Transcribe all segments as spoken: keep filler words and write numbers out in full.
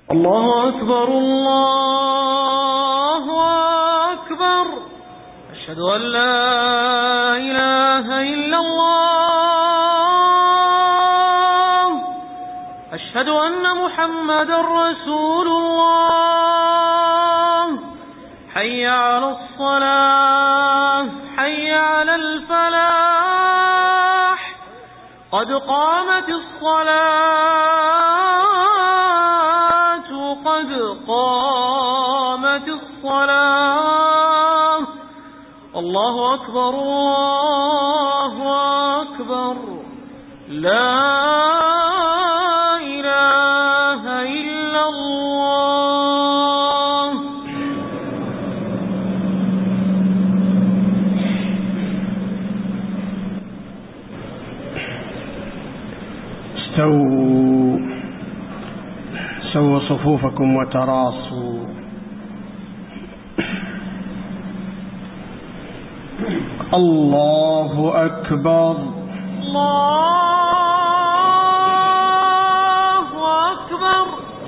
الله أكبر الله أكبر. أشهد أن لا إله إلا الله. أشهد أن محمد رسول الله. حي على الصلاة حي على الفلاح. قد قامت الصلاة قد قامت الصلاة. الله أكبر الله أكبر. لا إله إلا الله. استووا سووا صفوفكم وتراصوا. الله أكبر الله أكبر.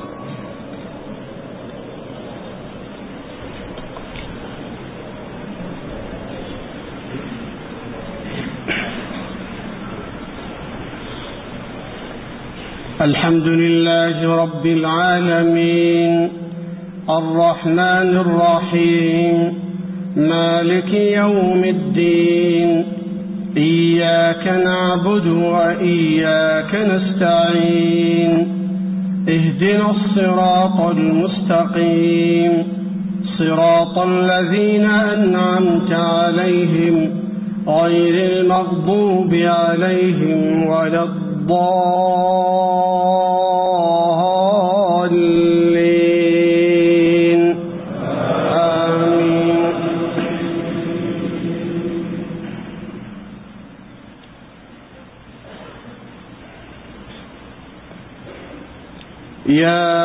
الحمد لله رب العالمين الرحمن الرحيم مالك يوم الدين. إياك نعبد وإياك نستعين. اهدنا الصراط المستقيم صراط الذين أنعمت عليهم غير المغضوب عليهم ولا الضالين. آمين. يا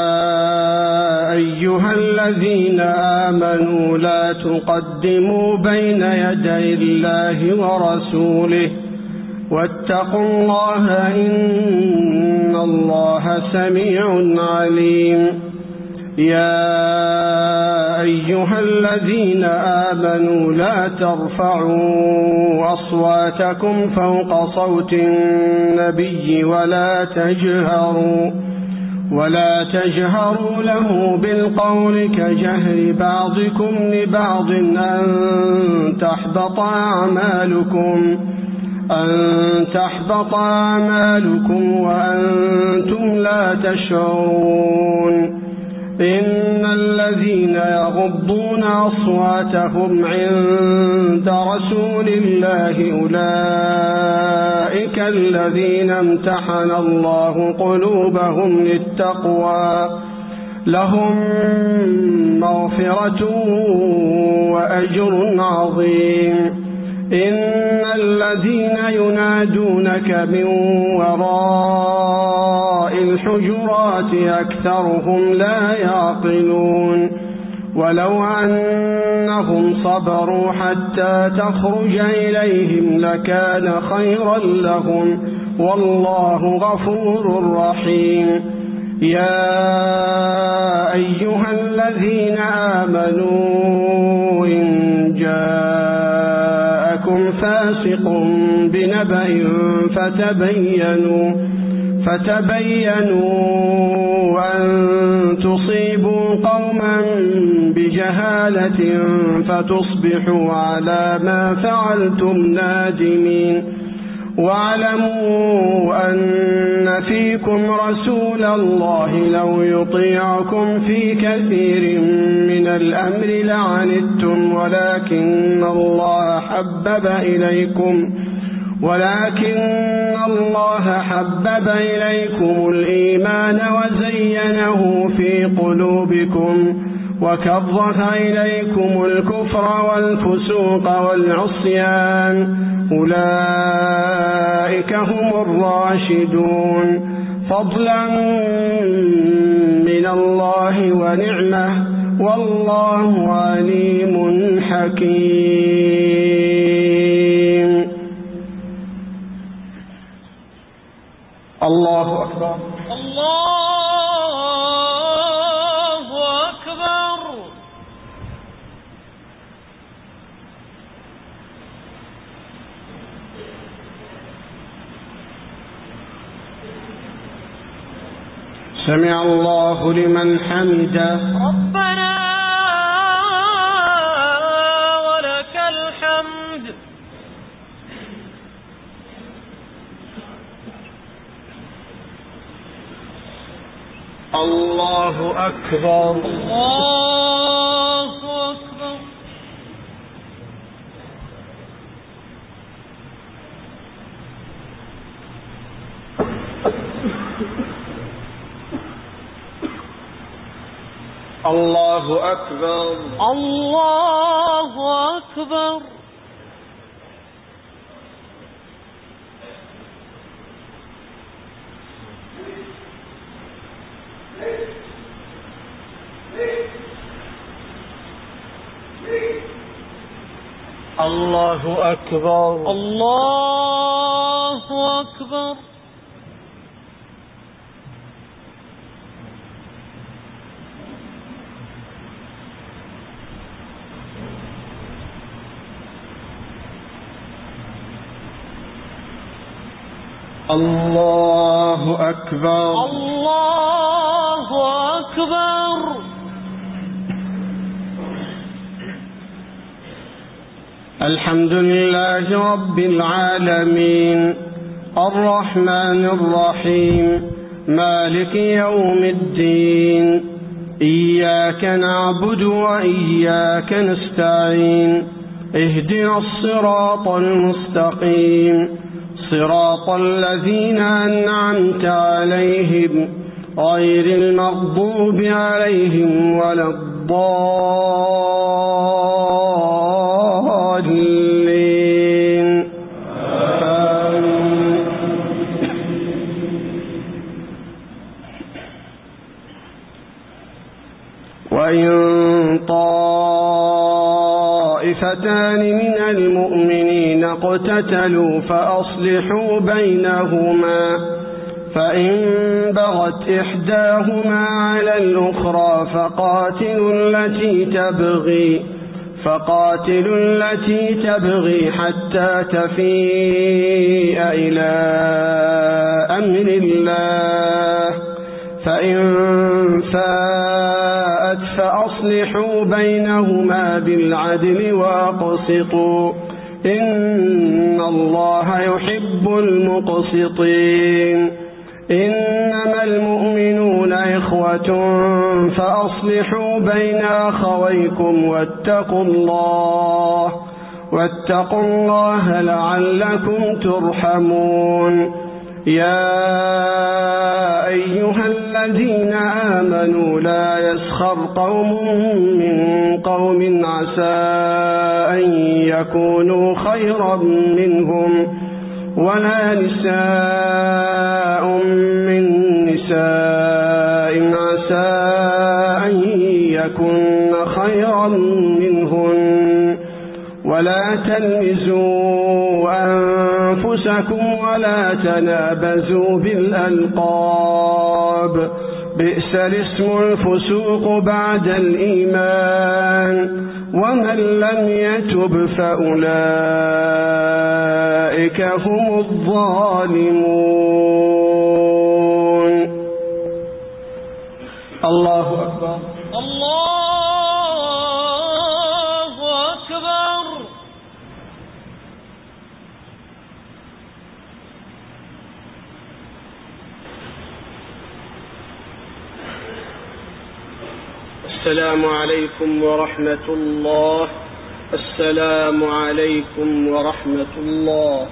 أيها الذين آمنوا لا تقدموا بين يدي الله ورسوله واتقوا الله إن الله سميع عليم. يا أيها الذين آمنوا لا ترفعوا أصواتكم فوق صوت النبي ولا تجهروا ولا تجهروا له بالقول كجهر بعضكم لبعض أن تحبط أعمالكم أن تحبط أعمالكم وأنتم لا تشعرون. إن الذين يغضون أصواتهم عند رسول الله أولئك الذين امتحن الله قلوبهم للتقوى لهم مغفرة وأجر عظيم. إن الذين ينادونك من وراء الحجرات أكثرهم لا يعقلون. ولو أنهم صبروا حتى تخرج إليهم لكان خيرا لهم والله غفور رحيم. يا أيها الذين آمنوا إن جاءكم فاسق بنبأ فتبينوا فتبينوا أن تصيبوا قوما بجهالة فتصبحوا على ما فعلتم نادمين. واعلموا أن فيكم رسول الله لو يطيعكم في كثير من الأمر لعنتم ولكن الله حبب إليكم ولكن الله حبب إليكم الإيمان وزينه في قلوبكم وكره إليكم الكفر والفسوق والعصيان أولئك هم الراشدون فضلا من الله ونعمة والله عليم حكيم. الله أكبر. الله سمع الله لمن حمده. ربنا ولك الحمد. الله أكبر. الله أكبر. الله أكبر. الله أكبر. الله أكبر. الله أكبر. الله أكبر. الله أكبر. الحمد لله رب العالمين الرحمن الرحيم مالك يوم الدين إياك نعبد وإياك نستعين اهدنا الصراط المستقيم صراط الذين أنعمت عليهم غير المغضوب عليهم ولا الضالين. آمين. وإن طائفتان من المؤمنين اقتتلوا فأصلحوا بينهما فإن بغت إحداهما على الأخرى فقاتلوا التي تبغي فقاتلوا التي تبغي حتى تفيء إلى أمر الله فإن فاءت فأصلحوا بينهما بالعدل وأقسطوا إن الله يحب المقسطين. إنما المؤمنون إخوة فأصلحوا بين أخويكم واتقوا الله واتقوا الله لعلكم ترحمون. يا أيها الذين آمنوا لا يسخر قوم من قوم عسى أن يكونوا خيرا منهم ولا نساء من نساء عسى أن يكن خيرا منهن ولا تلمزوا أنفسكم ولا تنابزوا بالألقاب بئس الاسم الفسوق بعد الإيمان ومن لم يتب فأولئك هم الظالمون. الله أكبر. الله أكبر. السلام عليكم ورحمة الله. السلام عليكم ورحمة الله.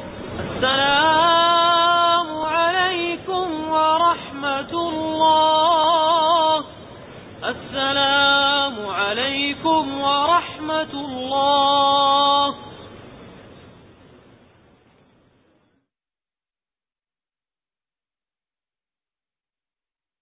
السلام عليكم ورحمة الله. السلام عليكم ورحمة الله.